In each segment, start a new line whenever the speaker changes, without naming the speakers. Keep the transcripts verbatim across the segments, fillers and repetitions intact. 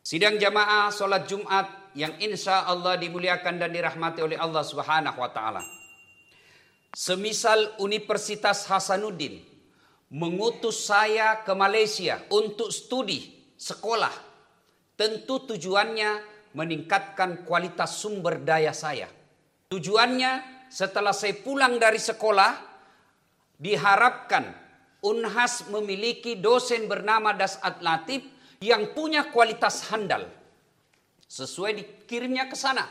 Sidang jamaah sholat Jumat yang insya Allah dimuliakan dan dirahmati oleh Allah Subhanahu wa Ta'ala. Semisal Universitas Hasanuddin mengutus saya ke Malaysia untuk studi sekolah, tentu tujuannya meningkatkan kualitas sumber daya saya. Tujuannya setelah saya pulang dari sekolah, diharapkan Unhas memiliki dosen bernama Das'ad Latif yang punya kualitas handal. Sesuai dikirimnya ke sana.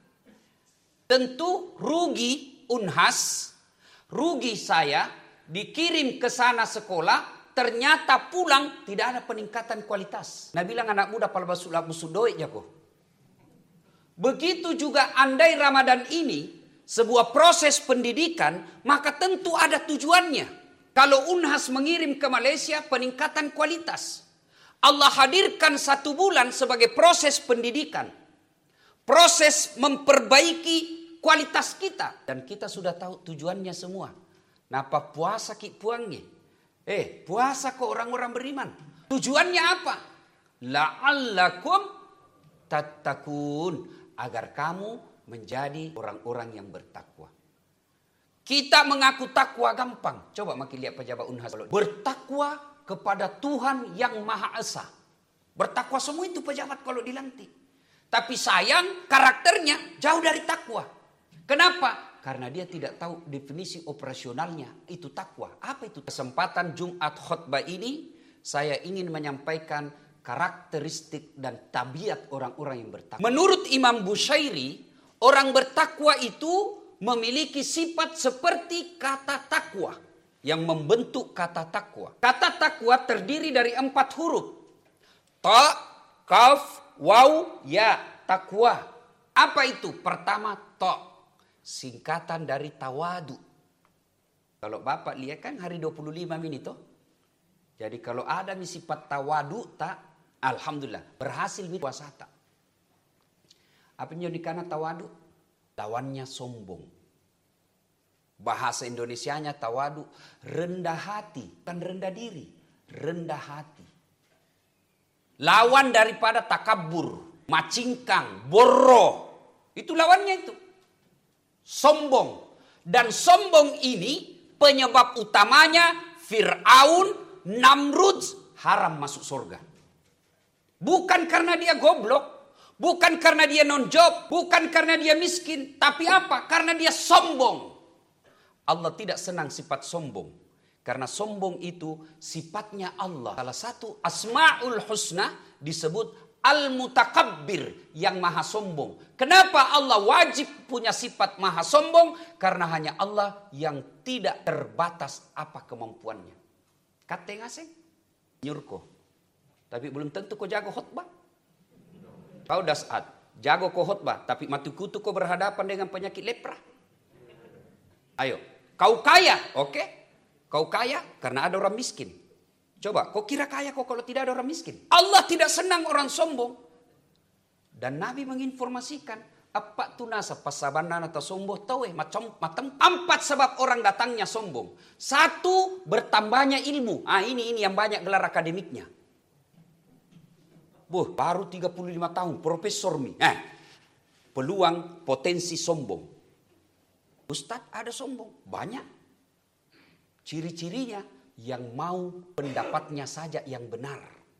Tentu rugi Unhas, rugi saya, dikirim ke sana sekolah, ternyata pulang tidak ada peningkatan kualitas. Nah bilang anak muda palbasul busuk doik ya kok. Begitu juga andai Ramadan ini sebuah proses pendidikan, maka tentu ada tujuannya. Kalau Unhas mengirim ke Malaysia peningkatan kualitas. Allah hadirkan satu bulan sebagai proses pendidikan. Proses memperbaiki kualitas kita. Dan kita sudah tahu tujuannya semua. Napa puasa ki puangnya? Eh, puasa kok orang-orang beriman. Tujuannya apa? La'allakum tattaqun. Agar kamu menjadi orang-orang yang bertakwa. Kita mengaku takwa gampang. Coba makin lihat pejabat Unhas. Bertakwa kepada Tuhan yang Maha Esa. Bertakwa semua itu pejabat kalau dilantik. Tapi sayang karakternya jauh dari takwa. Kenapa? Karena dia tidak tahu definisi operasionalnya. Itu takwa. Apa itu? Kesempatan Jumat khutbah ini saya ingin menyampaikan karakteristik dan tabiat orang-orang yang bertakwa. Menurut Imam Bushairi, orang bertakwa itu memiliki sifat seperti kata takwa yang membentuk kata takwa. Kata takwa terdiri dari empat huruf. Ta, kaf, waw, ya, takwa. Apa itu? Pertama, ta, singkatan dari tawadu. Kalau Bapak lihat kan hari dua puluh lima ini toh. Jadi kalau ada sifat tawadu tak, alhamdulillah berhasil puasa tak. Apa yang dikana tawadu? Lawannya sombong. Bahasa Indonesianya tawadu, rendah hati, bukan rendah diri, rendah hati. Lawan daripada takabur, macingkang, borro, itu lawannya itu. Sombong. Dan sombong ini penyebab utamanya Fir'aun, Namrud haram masuk surga. Bukan karena dia goblok, bukan karena dia non-job, bukan karena dia miskin, tapi apa? Karena dia sombong. Allah tidak senang sifat sombong. Karena sombong itu sifatnya Allah. Salah satu Asma'ul Husna disebut Al-Mutakabbir, yang maha sombong. Kenapa Allah wajib punya sifat maha sombong? Karena hanya Allah yang tidak terbatas apa kemampuannya. Kata ngasih nyurko. Tapi belum tentu kau jago khutbah. Kau Das'ad, jago kau khutbah, tapi mati kutu kau berhadapan dengan penyakit lepra. Ayo. Kau kaya, oke? Okay? Kau kaya karena ada orang miskin. Coba, kau kira kaya kau kalau tidak ada orang miskin? Allah tidak senang orang sombong. Dan Nabi menginformasikan, apa tu nasa pasabanan atau sombong tahu eh macam macam empat sebab orang datangnya sombong. Satu, bertambahnya ilmu. Ah ini ini yang banyak gelar akademiknya. Boh, baru tiga puluh lima tahun, profesor mi. Eh, peluang potensi sombong. Ustadz ada sombong, banyak. Ciri-cirinya yang mau pendapatnya saja yang benar.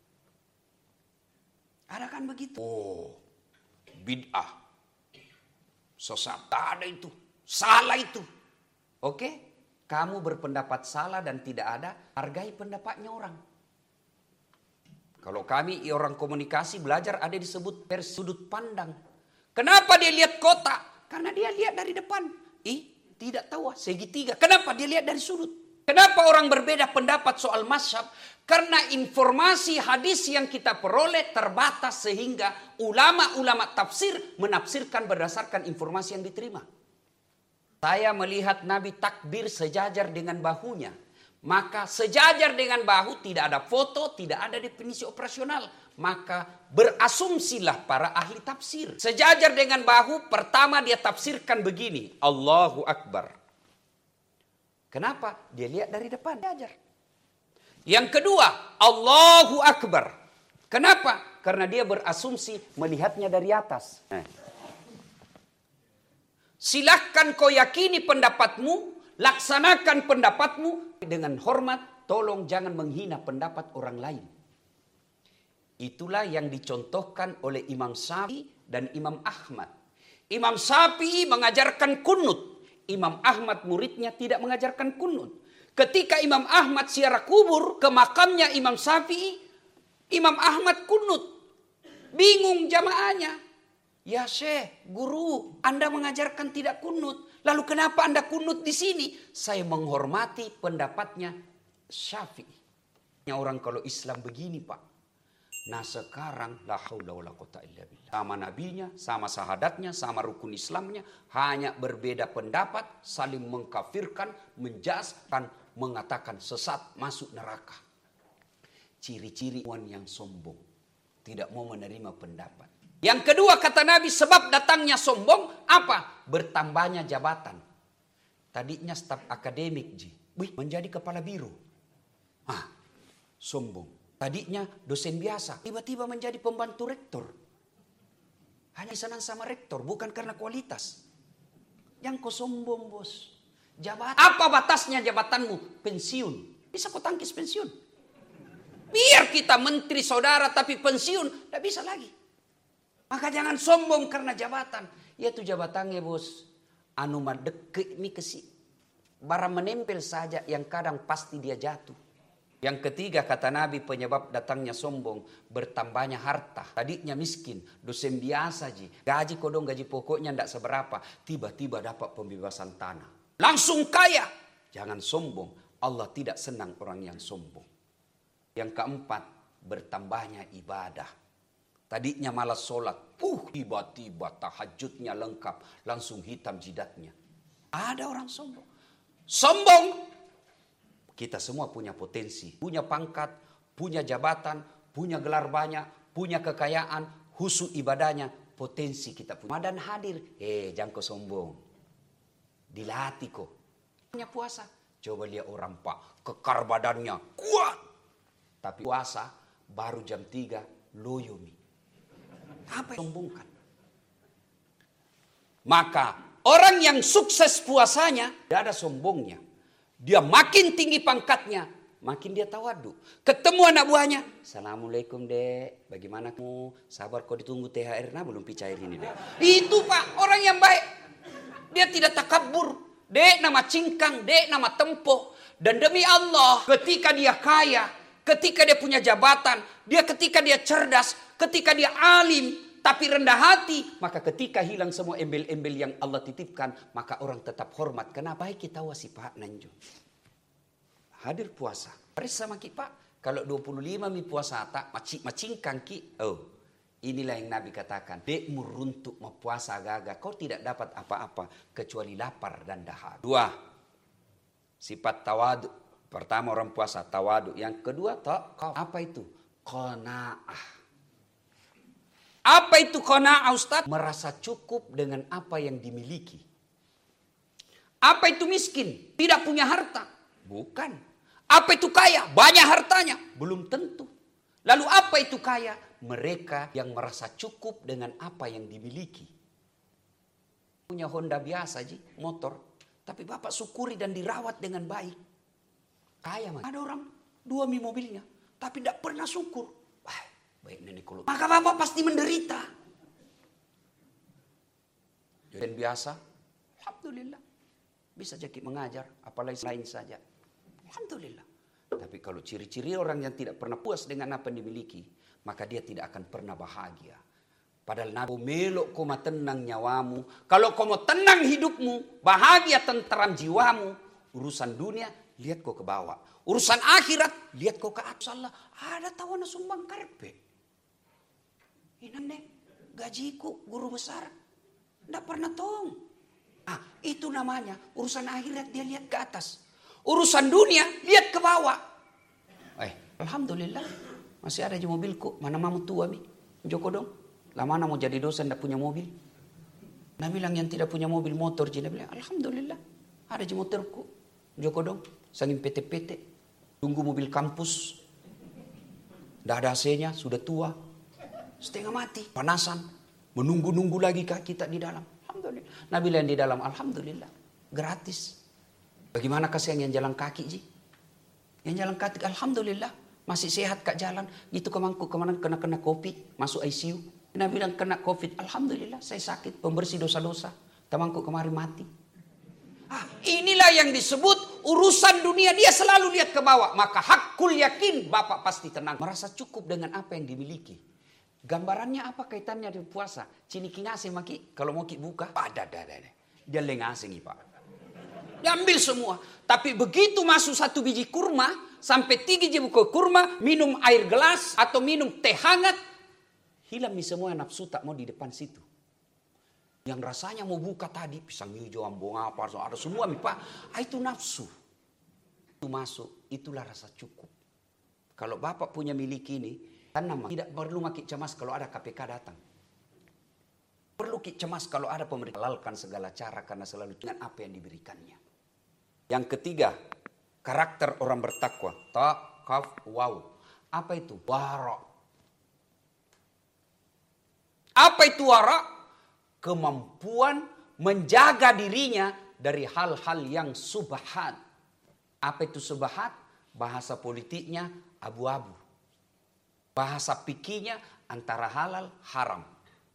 Ada kan begitu? Oh, bid'ah. Sesat, tak ada itu. Salah itu. Oke? Kamu berpendapat salah dan tidak ada, hargai pendapatnya orang. Kalau kami orang komunikasi belajar ada disebut per sudut pandang. Kenapa dia lihat kotak? Karena dia lihat dari depan. Ih, tidak tahu segitiga. Kenapa dia lihat dari sudut? Kenapa orang berbeda pendapat soal mazhab? Karena informasi hadis yang kita peroleh terbatas sehingga ulama-ulama tafsir menafsirkan berdasarkan informasi yang diterima. Saya melihat Nabi takbir sejajar dengan bahunya. Maka sejajar dengan bahu tidak ada foto, tidak ada definisi operasional. Maka berasumsilah para ahli tafsir. Sejajar dengan bahu, pertama dia tafsirkan begini. Allahu Akbar. Kenapa? Dia lihat dari depan. Sejajar. Yang kedua, Allahu Akbar. Kenapa? Karena dia berasumsi melihatnya dari atas. Nah. Silahkan kau yakini pendapatmu, laksanakan pendapatmu dengan hormat, tolong jangan menghina pendapat orang lain. Itulah yang dicontohkan oleh Imam Syafi'i dan Imam Ahmad. Imam Syafi'i mengajarkan kunut, Imam Ahmad muridnya tidak mengajarkan kunut. Ketika Imam Ahmad ziarah kubur ke makamnya Imam Syafi'i, Imam Ahmad kunut. Bingung jamaahnya. Ya Syekh, guru, Anda mengajarkan tidak kunut. Lalu kenapa Anda kunut di sini? Saya menghormati pendapatnya Syafi'i. Orang kalau Islam begini, Pak. Nah sekarang la haula wala quwata illa billah. Sama nabinya, sama sahadatnya, sama rukun Islamnya, hanya berbeda pendapat, saling mengkafirkan, menjaskan, mengatakan sesat, masuk neraka. Ciri-ciri orang yang sombong, tidak mau menerima pendapat. Yang kedua kata Nabi, sebab datangnya sombong apa? Bertambahnya jabatan. Tadinya staf akademik ji, wih, menjadi kepala biro. Ah, sombong. Tadinya dosen biasa, tiba-tiba menjadi pembantu rektor. Hanya senang sama rektor, bukan karena kualitas. Yang kau sombong bos. Jabatan. Apa batasnya jabatanmu? Pensiun. Bisa kau tangkis pensiun? Biar kita menteri saudara tapi pensiun, tidak bisa lagi. Maka jangan sombong karena jabatan. Ya itu jabatannya bos. Anu madek mi kesi. Barang menempel saja yang kadang pasti dia jatuh. Yang ketiga kata Nabi penyebab datangnya sombong, bertambahnya harta. Tadinya miskin, dosen biasa ji. Gaji kodong gaji pokoknya tidak seberapa. Tiba-tiba dapat pembebasan tanah. Langsung kaya. Jangan sombong. Allah tidak senang orang yang sombong. Yang keempat, bertambahnya ibadah. Tadinya malas sholat. Uh, tiba-tiba tahajudnya lengkap. Langsung hitam jidatnya. Ada orang sombong. Sombong. Kita semua punya potensi, punya pangkat, punya jabatan, punya gelar banyak, punya kekayaan, khusyuk ibadahnya, potensi kita punya. Ramadan hadir, eh jangan kau sombong. Dilatih kok. Punya puasa, coba lihat orang pak, kekar badannya, kuat. Tapi puasa baru jam tiga, loyomi. Apa yang sombongkan? Maka orang yang sukses puasanya, tidak ada sombongnya. Dia makin tinggi pangkatnya, makin dia tawadu. Ketemu anak buahnya, Assalamualaikum dek, bagaimana kamu? Sabar kau ditunggu T H R, nah belum picair ini dek. Itu pak, orang yang baik. Dia tidak takabur. Dek nama cingkang, dek nama tempo. Dan demi Allah, ketika dia kaya, ketika dia punya jabatan, dia ketika dia cerdas, ketika dia alim, tapi rendah hati, maka ketika hilang semua embel-embel yang Allah titipkan, maka orang tetap hormat. Kenapa kita wasi Pak Nanjo? Hadir puasa. Paris sama ki Pak, kalau dua puluh lima mi puasa tak macingkang ki. Oh, inilah yang Nabi katakan. Dek muruntuk mau puasa gaga, kau tidak dapat apa-apa kecuali lapar dan dahaga. Dua, sifat tawadu. Pertama orang puasa tawadu. Yang kedua tak, apa itu? Qanaah. Apa itu qanaah Ustaz? Merasa cukup dengan apa yang dimiliki. Apa itu miskin? Tidak punya harta? Bukan. Apa itu kaya? Banyak hartanya? Belum tentu. Lalu apa itu kaya? Mereka yang merasa cukup dengan apa yang dimiliki. Punya Honda biasa ji, motor. Tapi bapak syukuri dan dirawat dengan baik. Kaya man. Ada orang dua mi mobilnya. Tapi tidak pernah syukur. Baik nenek kalau maka bapak pasti menderita. Dan biasa, alhamdulillah bisa jadi mengajar, apalagi lain saja, alhamdulillah. Tapi kalau ciri-ciri orang yang tidak pernah puas dengan apa yang dimiliki, maka dia tidak akan pernah bahagia. Padahal Nabi melok kau tenang nyawamu, kalau kau mau tenang hidupmu, bahagia tentram jiwamu, urusan dunia lihat kau ke bawah, urusan akhirat lihat kau ke atas. Allah ada tawana sumbang karpe. Ini nek, gajiku guru besar. Tidak pernah tong. Ah, itu namanya urusan akhirat dia lihat ke atas. Urusan dunia lihat ke bawah. Eh, alhamdulillah. Masih ada di mobilku. Mana mamu tua mi? Joko dong. Lah mana mau jadi dosen tidak punya mobil? Nah bilang yang tidak punya mobil motor. Dia bilang, alhamdulillah. Ada di motorku. Joko dong. Sangin P T P T. Tunggu mobil kampus. Tidak ada A C-nya, sudah tua. Setengah mati. Panasan. Menunggu-nunggu lagi kah kita di dalam. Alhamdulillah. Nabi yang di dalam. Alhamdulillah. Gratis. Bagaimana kasihan yang jalan kaki, Ji? Yang jalan kaki, Alhamdulillah. Masih sehat kak jalan. Gitu kemangku kemana kena-kena kopi. Masuk I C U. Nabi bilang kena COVID. Alhamdulillah saya sakit. Pembersih dosa-dosa. Tamangku kemarin mati. Ah, inilah yang disebut urusan dunia. Dia selalu lihat ke bawah. Maka hakul yakin Bapak pasti tenang. Merasa cukup dengan apa yang dimiliki. Gambarannya apa kaitannya dengan puasa? Cini kingasih maki. Kalau mau ki buka. Ada, ada, ada. Dia lengasih nih Pak. Diambil semua. Tapi begitu masuk satu biji kurma. Sampai tiga biji kurma. Minum air gelas. Atau minum teh hangat. Hilang nih semua nafsu tak mau di depan situ. Yang rasanya mau buka tadi. Pisang hijau, ambong apa. Ada semua nih Pak. Ah, itu nafsu. Itu masuk. Itulah rasa cukup. Kalau Bapak punya milik ini. Tanam. Tidak perlu makin cemas kalau ada K P K datang. Perlu cemas kalau ada pemerintah. Halalkan segala cara karena selalu dengan apa yang diberikannya. Yang ketiga. Karakter orang bertakwa. Ta, kaf, waw. Apa itu? Wara. Apa itu wara? Kemampuan menjaga dirinya dari hal-hal yang subhat. Apa itu subhat? Bahasa politiknya abu-abu. Bahasa fikihnya antara halal haram.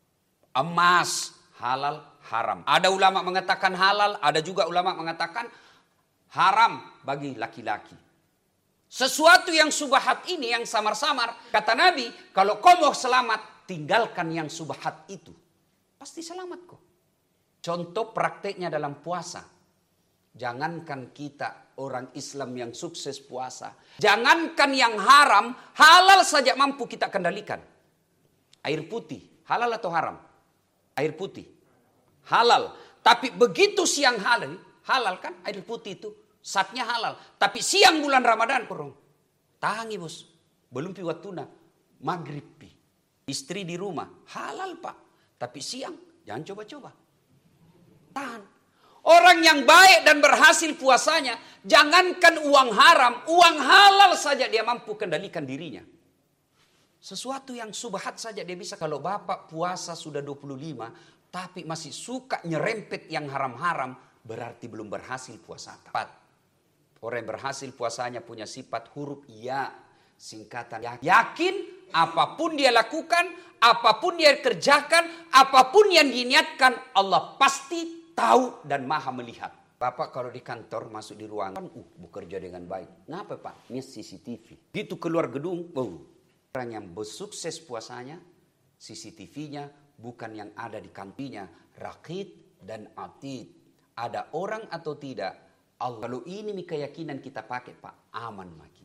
Emas halal haram. Ada ulama mengatakan halal, ada juga ulama mengatakan haram bagi laki-laki. Sesuatu yang subhat ini yang samar-samar, kata Nabi, kalau kau mau selamat, tinggalkan yang subhat itu. Pasti selamat kok. Contoh prakteknya dalam puasa. Jangankan kita orang Islam yang sukses puasa. Jangankan yang haram, halal saja mampu kita kendalikan. Air putih, halal atau haram? Air putih, halal. Tapi begitu siang halal, halal kan air putih itu. Saatnya halal. Tapi siang bulan Ramadan, kurang. Tahangi bos, belum pi watuna, maghrib pi. Istri di rumah, halal Pak. Tapi siang, jangan coba-coba. Tahan. Orang yang baik dan berhasil puasanya, jangankan uang haram, uang halal saja dia mampu kendalikan dirinya. Sesuatu yang subhat saja dia bisa. Kalau Bapak puasa sudah dua puluh lima, tapi masih suka nyerempet yang haram-haram, berarti belum berhasil puasa. Tepat. Orang yang berhasil puasanya punya sifat huruf ya, singkatan yakin. Yakin apapun dia lakukan, apapun dia kerjakan, apapun yang diniatkan, Allah pasti tahu dan maha melihat. Bapak kalau di kantor masuk di ruangan, uh, bekerja dengan baik. Kenapa Pak? Ini C C T V. Gitu keluar gedung, oh. Orang yang bersukses puasanya, C C T V-nya bukan yang ada di kantornya, raqib dan atid. Ada orang atau tidak, Allah. Kalau ini keyakinan kita pakai Pak, aman maki.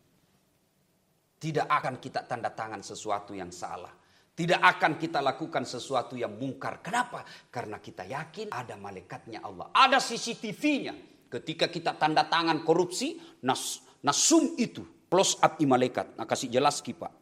Tidak akan kita tanda tangan sesuatu yang salah. Tidak akan kita lakukan sesuatu yang mungkar. Kenapa? Karena kita yakin ada malaikatnya Allah. Ada C C T V-nya. Ketika kita tanda tangan korupsi, nas, nasum itu. Close up di malaikat. Nah kasih jelas ki Pak.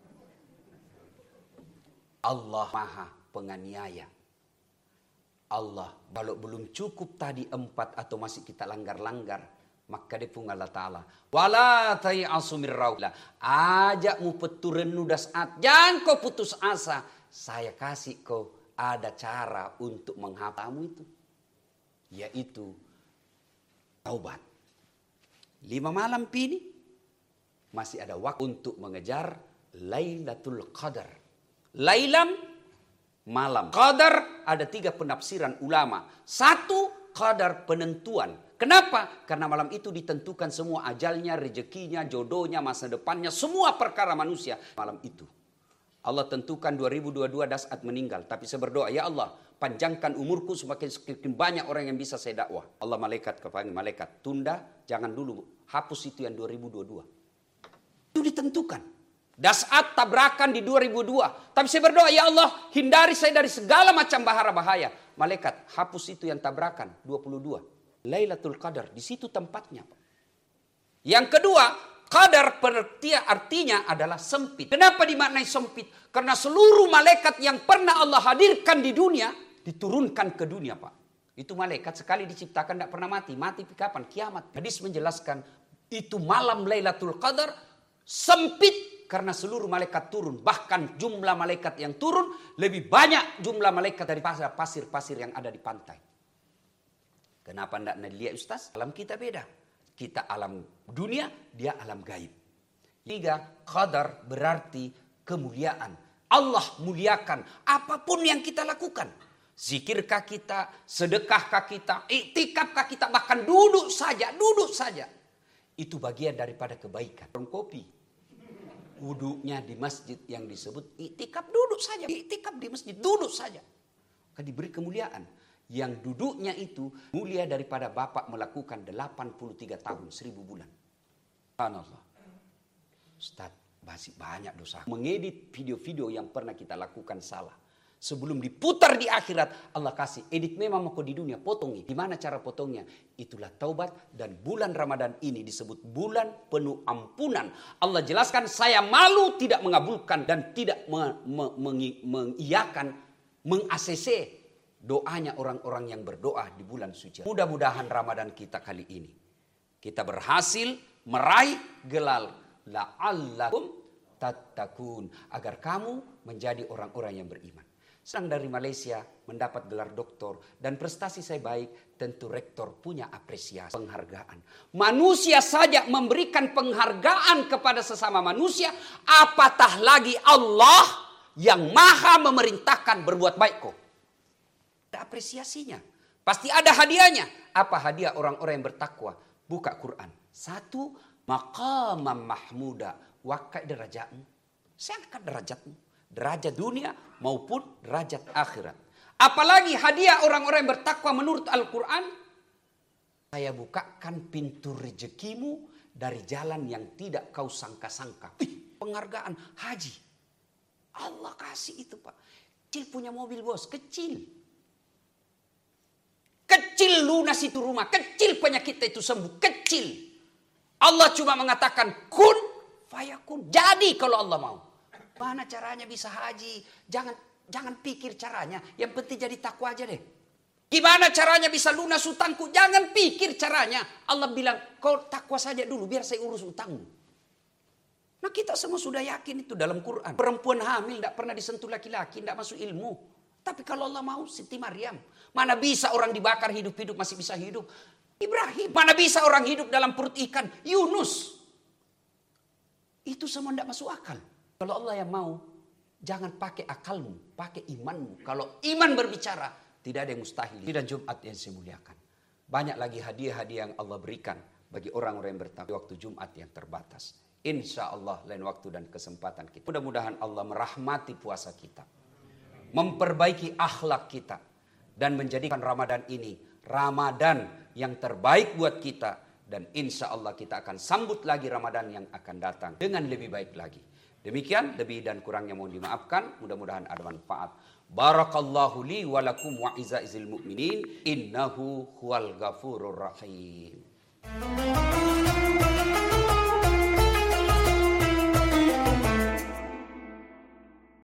Allah maha penganiaya. Allah. Kalau belum cukup tadi empat atau masih kita langgar-langgar. Maka dia pun Allah Ta'ala. Wala ta'i'asu min rauhillah. Ajak mu peturenu dasat. Jangan kau putus asa. Saya kasih kau ada cara untuk menghapusmu itu. Yaitu taubat. Lima malam ini. Masih ada waktu untuk mengejar Lailatul Qadar. Lailam malam. Qadar ada tiga penafsiran ulama. Satu qadar penentuan. Kenapa? Karena malam itu ditentukan semua ajalnya, rezekinya, jodohnya, masa depannya, semua perkara manusia malam itu. Allah tentukan dua ribu dua puluh dua Das'at meninggal. Tapi saya berdoa, ya Allah, panjangkan umurku semakin semakin banyak orang yang bisa saya dakwah. Allah malaikat kepanggil malaikat, tunda, jangan dulu, hapus itu yang dua ribu dua puluh dua. Itu ditentukan. Das'at tabrakan di dua ribu dua. Tapi saya berdoa, ya Allah, hindari saya dari segala macam bahaya-bahaya. Malaikat, hapus itu yang tabrakan dua puluh dua. Lailatul Qadar, di situ tempatnya. Yang kedua, qadar artinya adalah sempit. Kenapa dimaknai sempit? Karena seluruh malaikat yang pernah Allah hadirkan di dunia, diturunkan ke dunia Pak. Itu malaikat sekali diciptakan tidak pernah mati. Mati kapan? Kiamat. Hadis menjelaskan, itu malam Lailatul Qadar sempit karena seluruh malaikat turun. Bahkan jumlah malaikat yang turun lebih banyak jumlah malaikat dari pasir-pasir yang ada di pantai. Kenapa tidak lihat Ustaz? Alam kita beda. Kita alam dunia, dia alam gaib. Tiga, qadar berarti kemuliaan. Allah muliakan apapun yang kita lakukan. Zikirkah kita, sedekahkah kita, iktikafkah kita, bahkan duduk saja, duduk saja. Itu bagian daripada kebaikan. Warung kopi, wuduknya di masjid yang disebut iktikaf, duduk saja. Iktikaf di masjid, duduk saja. Akan diberi kemuliaan. Yang duduknya itu mulia daripada Bapak melakukan delapan puluh tiga tahun, seribu bulan. Subhanallah. Ustaz, masih banyak dosa. Mengedit video-video yang pernah kita lakukan salah. Sebelum diputar di akhirat, Allah kasih edit memang mau di dunia, potongi. Gimana cara potongnya? Itulah taubat, dan bulan Ramadan ini disebut bulan penuh ampunan. Allah jelaskan, saya malu tidak mengabulkan dan tidak mengiyakan, meng-A C C doanya orang-orang yang berdoa di bulan suci. Mudah-mudahan Ramadan kita kali ini, kita berhasil meraih gelar la'allakum tattaqun, agar kamu menjadi orang-orang yang beriman. Sedang dari Malaysia mendapat gelar doktor dan prestasi saya baik, tentu rektor punya apresiasi, penghargaan. Manusia saja memberikan penghargaan kepada sesama manusia, apatah lagi Allah yang maha memerintahkan berbuat baik kok. Ada apresiasinya, pasti ada hadiahnya. Apa hadiah orang-orang yang bertakwa? Buka Quran. Satu, maqamam mahmuda, wakai derajatmu. Saya angkat derajatmu. Derajat dunia maupun derajat akhirat. Apalagi hadiah orang-orang yang bertakwa menurut Al-Quran. Saya bukakan pintu rezekimu dari jalan yang tidak kau sangka-sangka. Ih, penghargaan haji. Allah kasih itu Pak. Kecil punya mobil bos, kecil. Kecil lunas itu rumah, kecil penyakit itu sembuh, kecil. Allah cuma mengatakan kun fayakun. Jadi kalau Allah mau. Mana caranya bisa haji? Jangan jangan pikir caranya. Yang penting jadi takwa aja deh. Gimana caranya bisa lunas utangku? Jangan pikir caranya. Allah bilang, kau takwa saja dulu biar saya urus utangmu. Nah kita semua sudah yakin itu dalam Quran. Perempuan hamil tidak pernah disentuh laki-laki, tidak masuk ilmu. Tapi kalau Allah mau, Siti Maryam. Mana bisa orang dibakar hidup-hidup masih bisa hidup? Ibrahim. Mana bisa orang hidup dalam perut ikan? Yunus. Itu semua tidak masuk akal. Kalau Allah yang mau, jangan pakai akalmu, pakai imanmu. Kalau iman berbicara, tidak ada yang mustahil. Dan Jumat yang saya muliakan. Banyak lagi hadiah-hadiah yang Allah berikan bagi orang-orang yang bertakwa waktu Jumat yang terbatas. Insya Allah lain waktu dan kesempatan kita. Mudah-mudahan Allah merahmati puasa kita. Memperbaiki akhlak kita. Dan menjadikan Ramadan ini Ramadan yang terbaik buat kita. Dan insya Allah kita akan sambut lagi Ramadan yang akan datang dengan lebih baik lagi. Demikian, lebih dan kurangnya mohon dimaafkan. Mudah-mudahan ada manfaat. Barakallahu li wa lakum wa izaizil mu'minin. Innahu huwal ghafurur rahim.